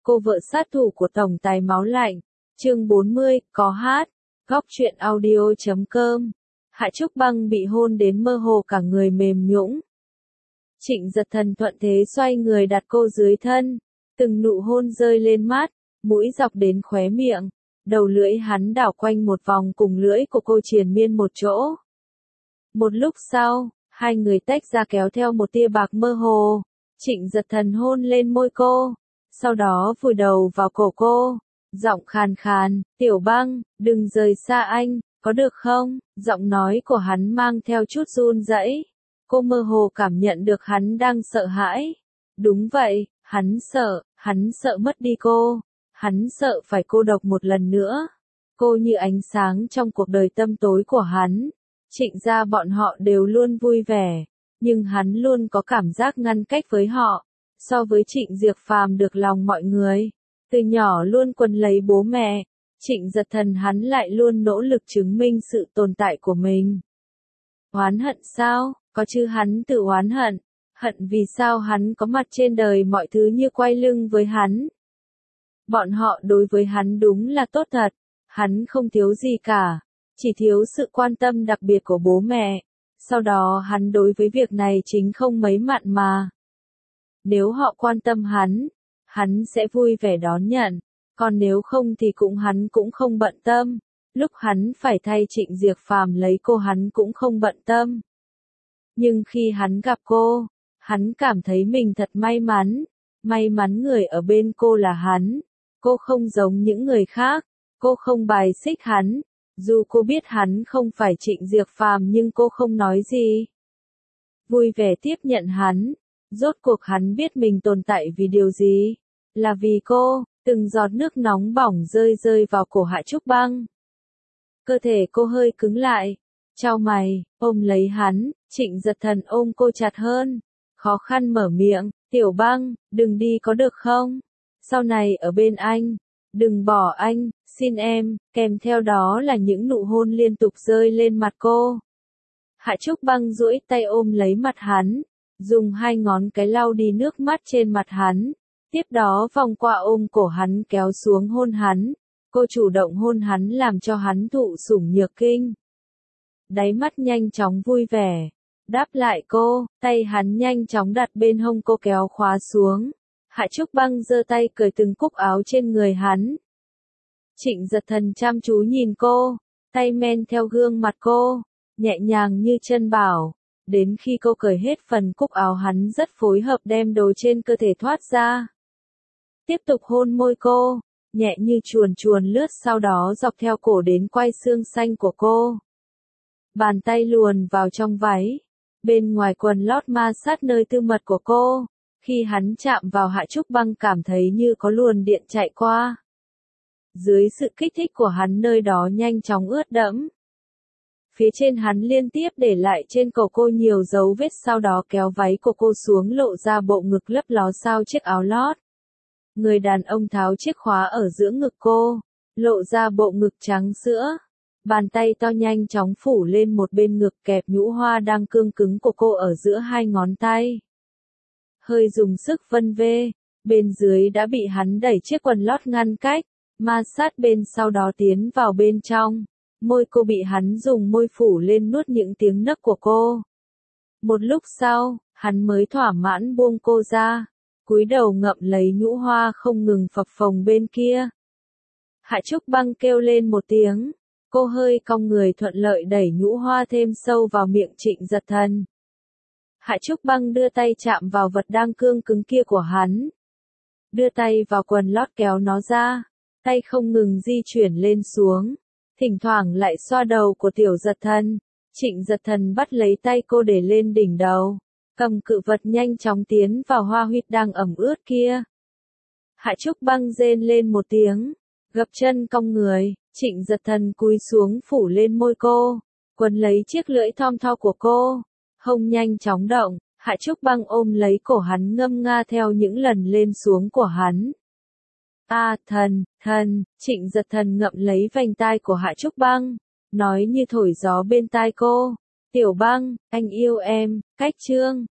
Cô vợ sát thủ của tổng tài máu lạnh. Chương 40, có hát. Góc truyện audio.com. Hạ Trúc Băng bị hôn đến mơ hồ cả người mềm nhũn. Trịnh Giật Thần thuận thế xoay người đặt cô dưới thân, từng nụ hôn rơi lên mắt, mũi dọc đến khóe miệng, đầu lưỡi hắn đảo quanh một vòng cùng lưỡi của cô triền miên một chỗ. Một lúc sau, hai người tách ra kéo theo một tia bạc mơ hồ, Trịnh Giật Thần hôn lên môi cô, sau đó vùi đầu vào cổ cô, giọng khàn khàn, "Tiểu Băng, đừng rời xa anh, có được không?" Giọng nói của hắn mang theo chút run rẩy. Cô mơ hồ cảm nhận được hắn đang sợ hãi. Đúng vậy, hắn sợ mất đi cô, hắn sợ phải cô độc một lần nữa. Cô như ánh sáng trong cuộc đời tăm tối của hắn. Trịnh gia bọn họ đều luôn vui vẻ, nhưng hắn luôn có cảm giác ngăn cách với họ. So với Trịnh Diệp Phàm được lòng mọi người, từ nhỏ luôn quấn lấy bố mẹ, Trịnh Giật Thần hắn lại luôn nỗ lực chứng minh sự tồn tại của mình. Oán hận sao? Có chứ, hắn tự oán hận. Hận vì sao hắn có mặt trên đời mọi thứ như quay lưng với hắn. Bọn họ đối với hắn đúng là tốt thật. Hắn không thiếu gì cả, chỉ thiếu sự quan tâm đặc biệt của bố mẹ. Sau đó hắn đối với việc này chính không mấy mặn mà. Nếu họ quan tâm hắn sẽ vui vẻ đón nhận. Còn nếu không thì hắn cũng không bận tâm. Lúc hắn phải thay Trịnh Diệp Phàm lấy cô hắn cũng không bận tâm. Nhưng khi hắn gặp cô, hắn cảm thấy mình thật may mắn. May mắn người ở bên cô là hắn. Cô không giống những người khác. Cô không bài xích hắn. Dù cô biết hắn không phải Trịnh Diệp Phàm nhưng cô không nói gì. Vui vẻ tiếp nhận hắn. Rốt cuộc hắn biết mình tồn tại vì điều gì? Là vì cô. Từng giọt nước nóng bỏng rơi vào cổ Hạ Trúc Băng. Cơ thể cô hơi cứng lại. Chau mày, ôm lấy hắn. Trịnh Giật Thần ôm cô chặt hơn. Khó khăn mở miệng, "Tiểu Băng, đừng đi có được không? Sau này ở bên anh. Đừng bỏ anh, xin em." Kèm theo đó là những nụ hôn liên tục rơi lên mặt cô. Hạ Trúc Băng duỗi tay ôm lấy mặt hắn, dùng hai ngón cái lau đi nước mắt trên mặt hắn. Tiếp đó vòng qua ôm cổ hắn kéo xuống hôn hắn. Cô chủ động hôn hắn làm cho hắn thụ sủng nhược kinh. Đáy mắt nhanh chóng vui vẻ. Đáp lại cô, tay hắn nhanh chóng đặt bên hông cô kéo khóa xuống. Hạ Trúc Băng giơ tay cởi từng cúc áo trên người hắn. Trịnh Giật Thần chăm chú nhìn cô, tay men theo gương mặt cô, nhẹ nhàng như chân bảo. Đến khi cô cởi hết phần cúc áo hắn rất phối hợp đem đồ trên cơ thể thoát ra. Tiếp tục hôn môi cô, nhẹ như chuồn chuồn lướt sau đó dọc theo cổ đến quai xương xanh của cô. Bàn tay luồn vào trong váy, bên ngoài quần lót ma sát nơi tư mật của cô. Khi hắn chạm vào Hạ Trúc Băng cảm thấy như có luồng điện chạy qua. Dưới sự kích thích của hắn nơi đó nhanh chóng ướt đẫm. Phía trên hắn liên tiếp để lại trên cổ cô nhiều dấu vết, sau đó kéo váy của cô xuống lộ ra bộ ngực lấp ló sau chiếc áo lót. Người đàn ông tháo chiếc khóa ở giữa ngực cô, lộ ra bộ ngực trắng sữa. Bàn tay to nhanh chóng phủ lên một bên ngực kẹp nhũ hoa đang cương cứng của cô ở giữa hai ngón tay. Hơi dùng sức vân vê, bên dưới đã bị hắn đẩy chiếc quần lót ngăn cách, ma sát bên sau đó tiến vào bên trong. Môi cô bị hắn dùng môi phủ lên nuốt những tiếng nấc của cô. Một lúc sau, hắn mới thỏa mãn buông cô ra, cúi đầu ngậm lấy nhũ hoa không ngừng phập phồng bên kia. Hạ Trúc Băng kêu lên một tiếng, cô hơi cong người thuận lợi đẩy nhũ hoa thêm sâu vào miệng Trịnh Giật Thần. Hạ Trúc Băng đưa tay chạm vào vật đang cương cứng kia của hắn. Đưa tay vào quần lót kéo nó ra, tay không ngừng di chuyển lên xuống, thỉnh thoảng lại xoa đầu của Tiểu Giật Thần. Trịnh Giật Thần bắt lấy tay cô để lên đỉnh đầu, cầm cự vật nhanh chóng tiến vào hoa huyệt đang ẩm ướt kia. Hạ Trúc Băng rên lên một tiếng, gập chân cong người, Trịnh Giật Thần cúi xuống phủ lên môi cô, quấn lấy chiếc lưỡi thon thon của cô, hông nhanh chóng động. Hạ Trúc Băng ôm lấy cổ hắn ngâm nga theo những lần lên xuống của hắn. Thần, Trịnh Giật Thần ngậm lấy vành tai của Hạ Trúc Băng, nói như thổi gió bên tai cô, "Tiểu Băng, anh yêu em." Cách chương